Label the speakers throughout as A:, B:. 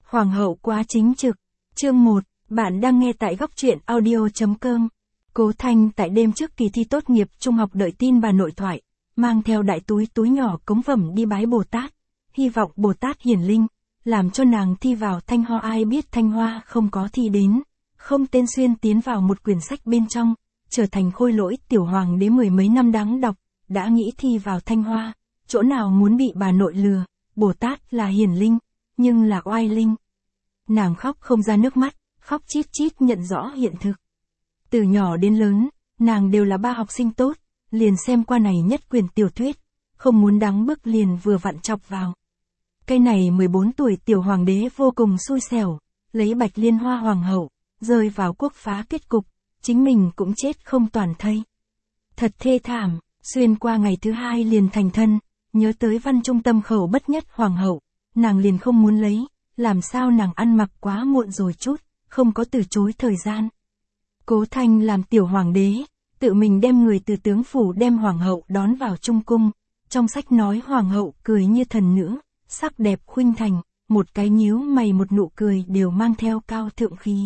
A: Hoàng hậu quá chính trực. Chương 1, bạn đang nghe tại góc truyện audio.com. Cố Thanh tại đêm trước kỳ thi tốt nghiệp trung học đợi tin bà nội thoại, mang theo đại túi nhỏ cống phẩm đi bái Bồ Tát, hy vọng Bồ Tát hiển linh, làm cho nàng thi vào Thanh Hoa. Ai biết Thanh Hoa không có thi đến, không tên xuyên tiến vào một quyển sách bên trong, trở thành khôi lỗi tiểu hoàng đế mười mấy năm đáng đọc, đã nghĩ thi vào Thanh Hoa, chỗ nào muốn bị bà nội lừa, Bồ Tát là hiển linh, nhưng là oai linh. Nàng khóc không ra nước mắt, khóc chít chít nhận rõ hiện thực. Từ nhỏ đến lớn, nàng đều là ba học sinh tốt, liền xem qua này nhất quyển tiểu thuyết, không muốn đắng bước liền vừa vặn chọc vào. Cái này 14 tuổi tiểu hoàng đế vô cùng xui xẻo, lấy Bạch Liên Hoa hoàng hậu, rơi vào quốc phá kết cục, chính mình cũng chết không toàn thây. Thật thê thảm, xuyên qua ngày thứ hai liền thành thân, nhớ tới văn trung tâm khẩu bất nhất hoàng hậu, nàng liền không muốn lấy, làm sao nàng ăn mặc quá muộn rồi chút, không có từ chối thời gian. Cố Thanh làm tiểu hoàng đế, tự mình đem người từ tướng phủ đem hoàng hậu đón vào trung cung, trong sách nói hoàng hậu cười như thần nữ, sắc đẹp khuynh thành, một cái nhíu mày một nụ cười đều mang theo cao thượng khí.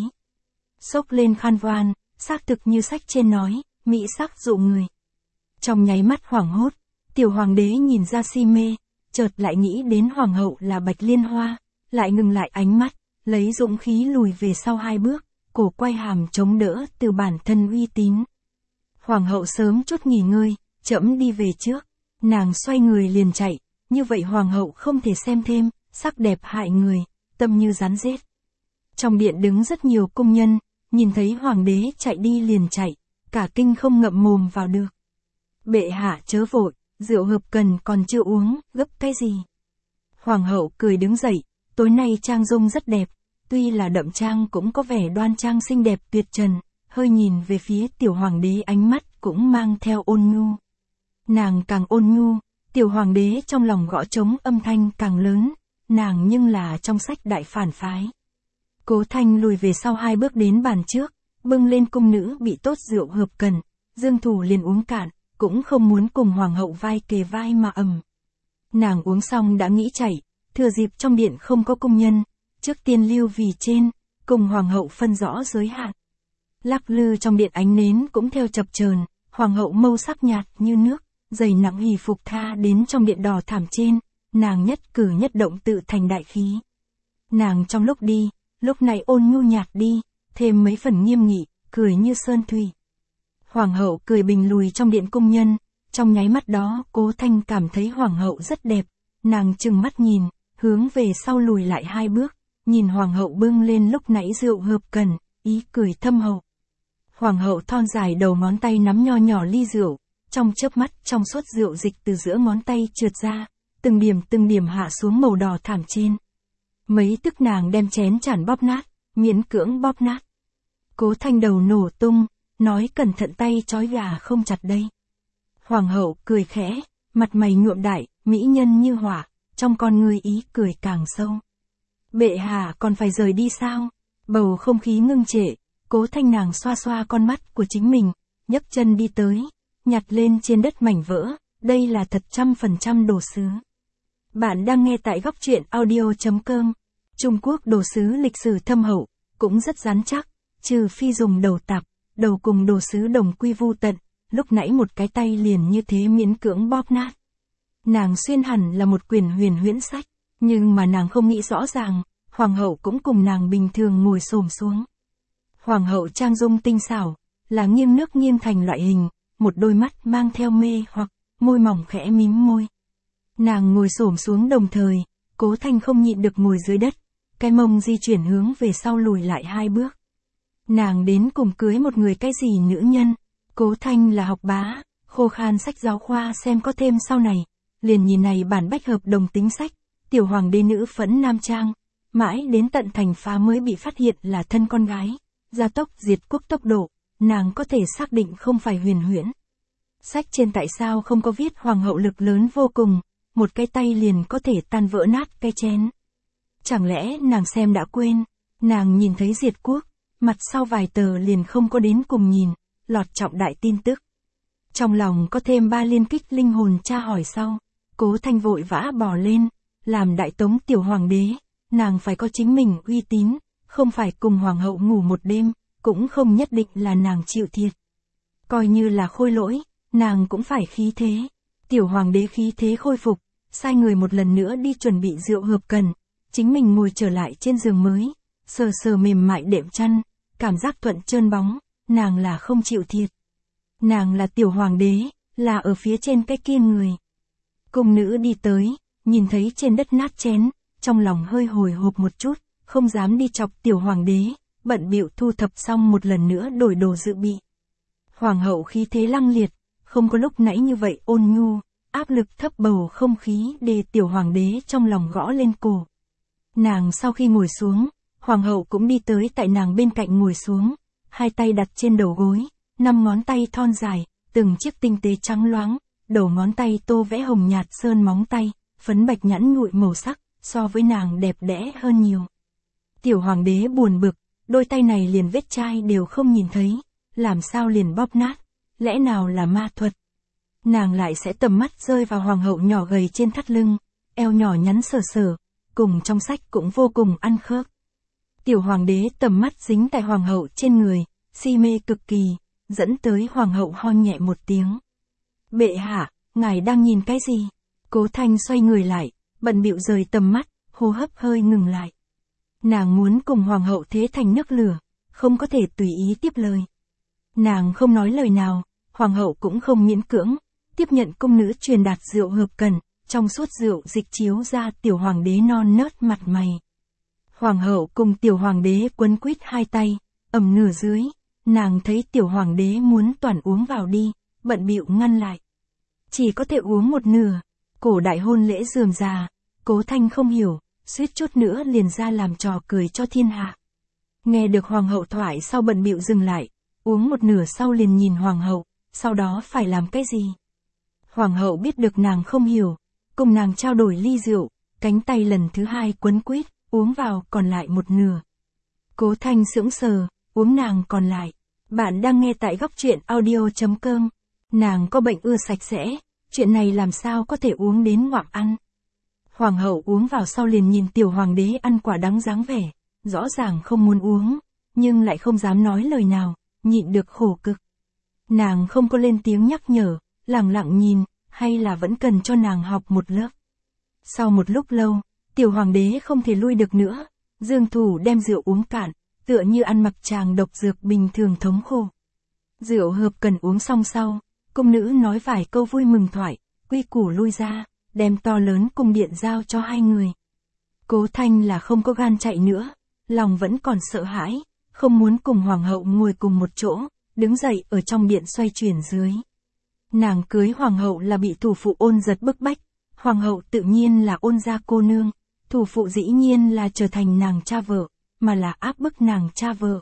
A: Xốc lên khăn voan, xác thực như sách trên nói, mỹ sắc dụ người. Trong nháy mắt hoảng hốt, tiểu hoàng đế nhìn ra si mê, chợt lại nghĩ đến hoàng hậu là Bạch Liên Hoa, lại ngừng lại ánh mắt, lấy dũng khí lùi về sau 2 bước, cổ quay hàm chống đỡ từ bản thân uy tín. Hoàng hậu sớm chút nghỉ ngơi, trẫm đi về trước, nàng xoay người liền chạy, như vậy hoàng hậu không thể xem thêm, sắc đẹp hại người, tâm như rắn rết. Trong điện đứng rất nhiều cung nhân, nhìn thấy hoàng đế chạy đi liền chạy, cả kinh không ngậm mồm vào được. Bệ hạ chớ vội, rượu hợp cần còn chưa uống, gấp cái gì? Hoàng hậu cười đứng dậy, tối nay trang dung rất đẹp, tuy là đậm trang cũng có vẻ đoan trang xinh đẹp tuyệt trần, hơi nhìn về phía tiểu hoàng đế ánh mắt cũng mang theo ôn nhu. Nàng càng ôn nhu, tiểu hoàng đế trong lòng gõ trống âm thanh càng lớn, nàng nhưng là trong sách đại phản phái. Cố Thanh lùi về sau 2 bước đến bàn trước, bưng lên cung nữ bị tốt rượu hợp cần, dương thủ liền uống cạn, cũng không muốn cùng hoàng hậu vai kề vai mà ầm. Nàng uống xong đã nghĩ chạy, thừa dịp trong điện không có cung nhân, trước tiên lưu vì trên, cùng hoàng hậu phân rõ giới hạn. Lắc lư trong điện ánh nến cũng theo chập chờn, hoàng hậu mâu sắc nhạt như nước, giày nặng hỷ phục tha đến trong điện đỏ thảm trên, nàng nhất cử nhất động tự thành đại khí. Nàng trong lúc đi, lúc này ôn nhu nhạt đi, thêm mấy phần nghiêm nghị, cười như sơn thủy. Hoàng hậu cười bình lùi trong điện cung nhân, trong nháy mắt đó Cố Thanh cảm thấy hoàng hậu rất đẹp, nàng trừng mắt nhìn, hướng về sau lùi lại 2 bước, nhìn hoàng hậu bưng lên lúc nãy rượu hợp cần, ý cười thâm hậu. Hoàng hậu thon dài đầu ngón tay nắm nho nhỏ ly rượu, trong chớp mắt trong suốt rượu dịch từ giữa ngón tay trượt ra, từng điểm hạ xuống màu đỏ thảm trên. Mấy tức nàng đem chén chản bóp nát, miễn cưỡng bóp nát. Cố Thanh đầu nổ tung, nói cẩn thận tay trói gà không chặt đây. Hoàng hậu cười khẽ, mặt mày nhuộm đại, mỹ nhân như hỏa, trong con ngươi ý cười càng sâu. Bệ hạ còn phải rời đi sao? Bầu không khí ngưng trệ, Cố Thanh nàng xoa xoa con mắt của chính mình, nhấc chân đi tới, nhặt lên trên đất mảnh vỡ, đây là thật 100% đồ sứ. Bạn đang nghe tại góc truyện audio.com. Trung Quốc đồ sứ lịch sử thâm hậu, cũng rất rắn chắc, trừ phi dùng đầu tạp, đầu cùng đồ sứ đồng quy vu tận, lúc nãy một cái tay liền như thế miễn cưỡng bóp nát. Nàng xuyên hẳn là một quyển huyền huyễn sách, nhưng mà nàng không nghĩ rõ ràng, hoàng hậu cũng cùng nàng bình thường ngồi xổm xuống. Hoàng hậu trang dung tinh xảo, là nghiêng nước nghiêng thành loại hình, một đôi mắt mang theo mê hoặc, môi mỏng khẽ mím môi. Nàng ngồi xổm xuống đồng thời, Cố Thanh không nhịn được ngồi dưới đất, cái mông di chuyển hướng về sau lùi lại 2 bước. Nàng đến cùng cưới một người cái gì nữ nhân, Cố Thanh là học bá, khô khan sách giáo khoa xem có thêm sau này, liền nhìn này bản bách hợp đồng tính sách, tiểu hoàng đế nữ phẫn nam trang, mãi đến tận thành phá mới bị phát hiện là thân con gái, gia tốc diệt quốc tốc độ, nàng có thể xác định không phải huyền huyễn. Sách trên tại sao không có viết hoàng hậu lực lớn vô cùng, một cái tay liền có thể tan vỡ nát cái chén. Chẳng lẽ nàng xem đã quên, nàng nhìn thấy diệt quốc, mặt sau vài tờ liền không có đến cùng nhìn, lọt trọng đại tin tức. Trong lòng có thêm 3 liên kích linh hồn tra hỏi sau, Cố Thanh vội vã bò lên, làm đại tống tiểu hoàng đế, nàng phải có chính mình uy tín, không phải cùng hoàng hậu ngủ một đêm, cũng không nhất định là nàng chịu thiệt. Coi như là khôi lỗi, nàng cũng phải khí thế. Tiểu hoàng đế khí thế khôi phục, sai người một lần nữa đi chuẩn bị rượu hợp cần, chính mình ngồi trở lại trên giường mới, sờ sờ mềm mại đệm chăn, cảm giác thuận trơn bóng, nàng là không chịu thiệt. Nàng là tiểu hoàng đế, là ở phía trên cái kia người. Cung nữ đi tới, nhìn thấy trên đất nát chén, trong lòng hơi hồi hộp một chút, không dám đi chọc tiểu hoàng đế, bận bịu thu thập xong một lần nữa đổi đồ dự bị. Hoàng hậu khí thế lăng liệt, không có lúc nãy như vậy ôn nhu, áp lực thấp bầu không khí để tiểu hoàng đế trong lòng gõ lên cổ. Nàng sau khi ngồi xuống, hoàng hậu cũng đi tới tại nàng bên cạnh ngồi xuống, hai tay đặt trên đầu gối, 5 ngón tay thon dài, từng chiếc tinh tế trắng loáng, đầu ngón tay tô vẽ hồng nhạt sơn móng tay, phấn bạch nhẵn nhụi màu sắc, so với nàng đẹp đẽ hơn nhiều. Tiểu hoàng đế buồn bực, đôi tay này liền vết chai đều không nhìn thấy, làm sao liền bóp nát, lẽ nào là ma thuật. Nàng lại sẽ tầm mắt rơi vào hoàng hậu nhỏ gầy trên thắt lưng, eo nhỏ nhắn sờ sờ, cùng trong sách cũng vô cùng ăn khớp. Tiểu hoàng đế tầm mắt dính tại hoàng hậu trên người, si mê cực kỳ, dẫn tới hoàng hậu ho nhẹ một tiếng. Bệ hạ, ngài đang nhìn cái gì? Cố Thanh xoay người lại, bận bịu rời tầm mắt, hô hấp hơi ngừng lại. Nàng muốn cùng hoàng hậu thế thành nước lửa, không có thể tùy ý tiếp lời. Nàng không nói lời nào, hoàng hậu cũng không miễn cưỡng, tiếp nhận cung nữ truyền đạt rượu hợp cần, trong suốt rượu dịch chiếu ra tiểu hoàng đế non nớt mặt mày. Hoàng hậu cùng tiểu hoàng đế quấn quýt hai tay, ẩm nửa dưới, nàng thấy tiểu hoàng đế muốn toàn uống vào đi, bận bịu ngăn lại. Chỉ có thể uống một nửa, cổ đại hôn lễ rườm rà, Cố Thanh không hiểu, suýt chút nữa liền ra làm trò cười cho thiên hạ. Nghe được hoàng hậu thoại sau bận bịu dừng lại, uống một nửa sau liền nhìn hoàng hậu, sau đó phải làm cái gì. Hoàng hậu biết được nàng không hiểu, cùng nàng trao đổi ly rượu, cánh tay lần thứ hai quấn quýt, uống vào còn lại một nửa. Cố Thanh sững sờ, uống nàng còn lại. Bạn đang nghe tại góc truyện audio.com. Nàng có bệnh ưa sạch sẽ, chuyện này làm sao có thể uống đến ngoạm ăn. Hoàng hậu uống vào sau liền nhìn tiểu hoàng đế ăn quả đắng dáng vẻ, rõ ràng không muốn uống, nhưng lại không dám nói lời nào, nhịn được khổ cực. Nàng không có lên tiếng nhắc nhở, lặng lặng nhìn, hay là vẫn cần cho nàng học một lớp. Sau một lúc lâu, tiểu hoàng đế không thể lui được nữa, dương thủ đem rượu uống cạn, tựa như ăn mặc tràng độc dược bình thường thống khổ. Rượu hợp cần uống xong sau, cung nữ nói vài câu vui mừng thoại, quy củ lui ra, đem to lớn cung điện giao cho hai người. Cố Thanh là không có gan chạy nữa, lòng vẫn còn sợ hãi, không muốn cùng hoàng hậu ngồi cùng một chỗ, đứng dậy ở trong điện xoay chuyển dưới. Nàng cưới hoàng hậu là bị thủ phụ Ôn Giật bức bách, hoàng hậu tự nhiên là Ôn gia cô nương, thủ phụ dĩ nhiên là trở thành nàng cha vợ, mà là áp bức nàng cha vợ.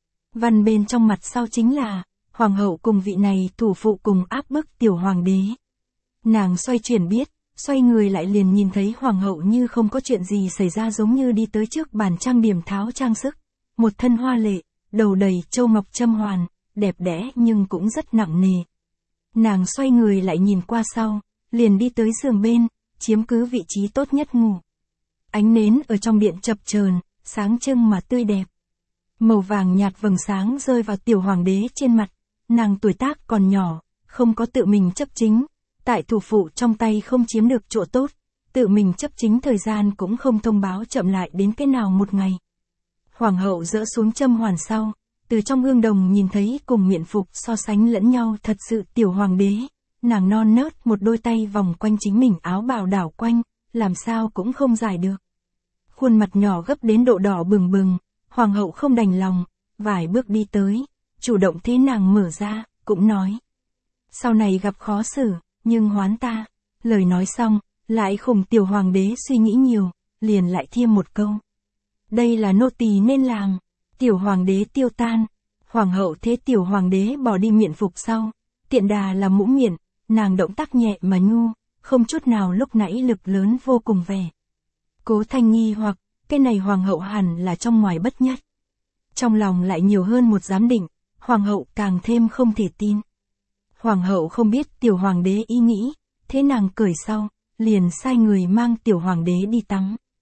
A: Văn bên trong mặt sau chính là, hoàng hậu cùng vị này thủ phụ cùng áp bức tiểu hoàng đế. Nàng xoay chuyển biết, xoay người lại liền nhìn thấy hoàng hậu như không có chuyện gì xảy ra, giống như đi tới trước bàn trang điểm tháo trang sức, một thân hoa lệ, đầu đầy châu ngọc châm hoàn, đẹp đẽ nhưng cũng rất nặng nề. Nàng xoay người lại nhìn qua sau, liền đi tới giường bên, chiếm cứ vị trí tốt nhất ngủ. Ánh nến ở trong điện chập chờn, sáng trưng mà tươi đẹp. Màu vàng nhạt vầng sáng rơi vào tiểu hoàng đế trên mặt, nàng tuổi tác còn nhỏ, không có tự mình chấp chính, tại thủ phụ trong tay không chiếm được chỗ tốt, tự mình chấp chính thời gian cũng không thông báo chậm lại đến cái nào một ngày. Hoàng hậu dỡ xuống châm hoàn sau, từ trong gương đồng nhìn thấy cùng miện phục so sánh lẫn nhau thật sự tiểu hoàng đế, nàng non nớt một đôi tay vòng quanh chính mình áo bào đảo quanh, làm sao cũng không giải được. Khuôn mặt nhỏ gấp đến độ đỏ bừng bừng, hoàng hậu không đành lòng, vài bước đi tới, chủ động thế nàng mở ra, cũng nói. Sau này gặp khó xử, nhưng hoán ta. Lời nói xong, lại khủng tiểu hoàng đế suy nghĩ nhiều, liền lại thêm một câu. Đây là nô tỳ nên làm. Tiểu hoàng đế tiêu tan, hoàng hậu thế tiểu hoàng đế bỏ đi miện phục sau, tiện đà là mũ miện, nàng động tác nhẹ mà nhu, không chút nào lúc nãy lực lớn vô cùng vẻ. Cố Thanh nghi hoặc, cái này hoàng hậu hẳn là trong ngoài bất nhất. Trong lòng lại nhiều hơn một giám định, hoàng hậu càng thêm không thể tin. Hoàng hậu không biết tiểu hoàng đế ý nghĩ, thế nàng cởi sau, liền sai người mang tiểu hoàng đế đi tắm.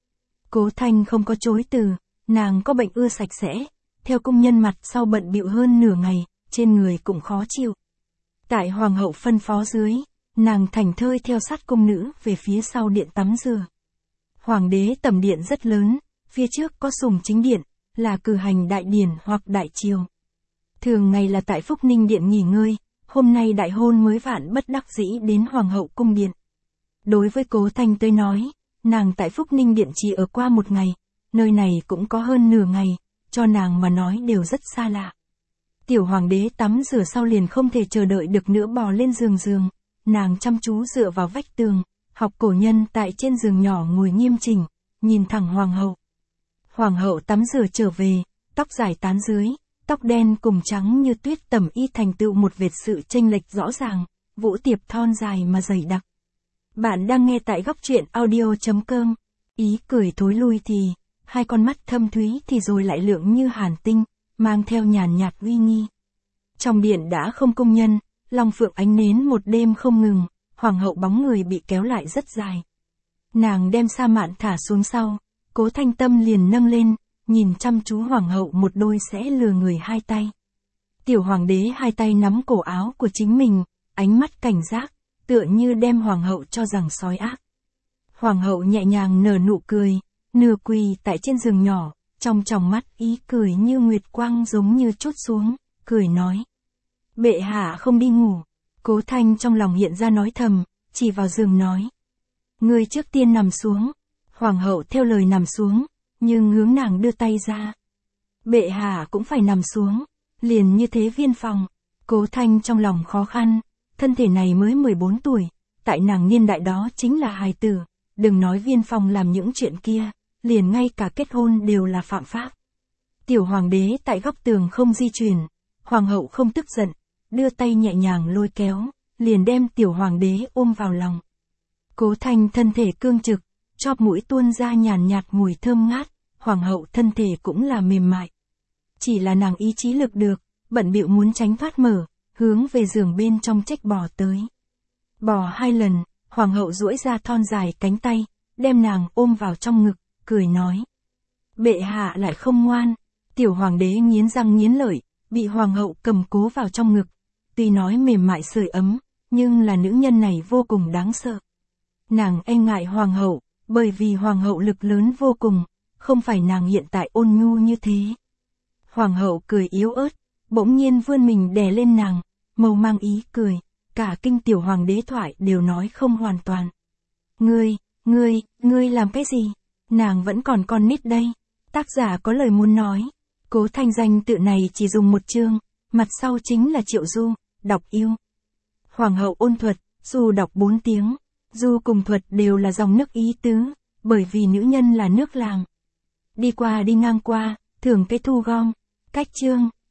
A: Cố Thanh không có chối từ, nàng có bệnh ưa sạch sẽ, theo công nhân mặt sau bận bịu hơn nửa ngày, trên người cũng khó chịu. Tại hoàng hậu phân phó dưới, nàng thảnh thơi theo sát cung nữ về phía sau điện tắm rửa. Hoàng đế tẩm điện rất lớn, phía trước có sùng chính điện, là cử hành đại điển hoặc đại triều. Thường ngày là tại Phúc Ninh điện nghỉ ngơi, hôm nay đại hôn mới vạn bất đắc dĩ đến hoàng hậu cung điện. Đối với Cố Thanh tới nói, nàng tại Phúc Ninh điện chỉ ở qua một ngày, nơi này cũng có hơn nửa ngày, cho nàng mà nói đều rất xa lạ. Tiểu hoàng đế tắm rửa sau liền không thể chờ đợi được nữa bò lên giường, nàng chăm chú dựa vào vách tường, học cổ nhân tại trên giường nhỏ ngồi nghiêm chỉnh, nhìn thẳng hoàng hậu. Hoàng hậu tắm rửa trở về, tóc dài tán dưới, tóc đen cùng trắng như tuyết tẩm y thành tựu một vệt sự chênh lệch rõ ràng, vũ tiệp thon dài mà dày đặc. Bạn đang nghe tại góc truyện audio.com, ý cười thối lui thì, hai con mắt thâm thúy thì rồi lại lượng như hàn tinh, mang theo nhàn nhạt uy nghi. Trong điện đã không công nhân, long phượng ánh nến một đêm không ngừng, hoàng hậu bóng người bị kéo lại rất dài. Nàng đem sa mạn thả xuống sau, Cố Thanh tâm liền nâng lên, nhìn chăm chú hoàng hậu một đôi sẽ lừa người hai tay. Tiểu hoàng đế hai tay nắm cổ áo của chính mình, ánh mắt cảnh giác, tựa như đem hoàng hậu cho rằng sói ác. Hoàng hậu nhẹ nhàng nở nụ cười, nửa quỳ tại trên giường nhỏ, trong tròng mắt ý cười như nguyệt quang giống như trút xuống, cười nói. Bệ hạ không đi ngủ. Cố Thanh trong lòng hiện ra nói thầm, chỉ vào giường nói. Ngươi trước tiên nằm xuống. Hoàng hậu theo lời nằm xuống, nhưng hướng nàng đưa tay ra. Bệ hạ cũng phải nằm xuống, liền như thế viên phòng. Cố Thanh trong lòng khó khăn, thân thể này mới 14 tuổi, tại nàng niên đại đó chính là hài tử, đừng nói viên phòng làm những chuyện kia, liền ngay cả kết hôn đều là phạm pháp. Tiểu hoàng đế tại góc tường không di chuyển, hoàng hậu không tức giận, đưa tay nhẹ nhàng lôi kéo, liền đem tiểu hoàng đế ôm vào lòng. Cố Thanh thân thể cương trực, chóp mũi tuôn ra nhàn nhạt mùi thơm ngát, hoàng hậu thân thể cũng là mềm mại. Chỉ là nàng ý chí lực được, bận bịu muốn tránh thoát mở, hướng về giường bên trong trách bò tới. Bò 2 lần, hoàng hậu duỗi ra thon dài cánh tay, đem nàng ôm vào trong ngực, cười nói. Bệ hạ lại không ngoan. Tiểu hoàng đế nghiến răng nghiến lợi, bị hoàng hậu cầm cố vào trong ngực. Tuy nói mềm mại sưởi ấm, nhưng là nữ nhân này vô cùng đáng sợ. Nàng e ngại hoàng hậu, bởi vì hoàng hậu lực lớn vô cùng, không phải nàng hiện tại ôn nhu như thế. Hoàng hậu cười yếu ớt, bỗng nhiên vươn mình đè lên nàng, màu mang ý cười, cả kinh tiểu hoàng đế thoại đều nói không hoàn toàn. Ngươi làm cái gì? Nàng vẫn còn con nít đây. Tác giả có lời muốn nói. Cố Thanh danh tự này chỉ dùng một chương, mặt sau chính là Triệu Du, đọc yêu. Hoàng hậu ôn thuật, Du đọc 4 tiếng. Du cùng thuật đều là dòng nước ý tứ, bởi vì nữ nhân là nước làm. Đi qua đi ngang qua, thường cái thu gom. Cách chương.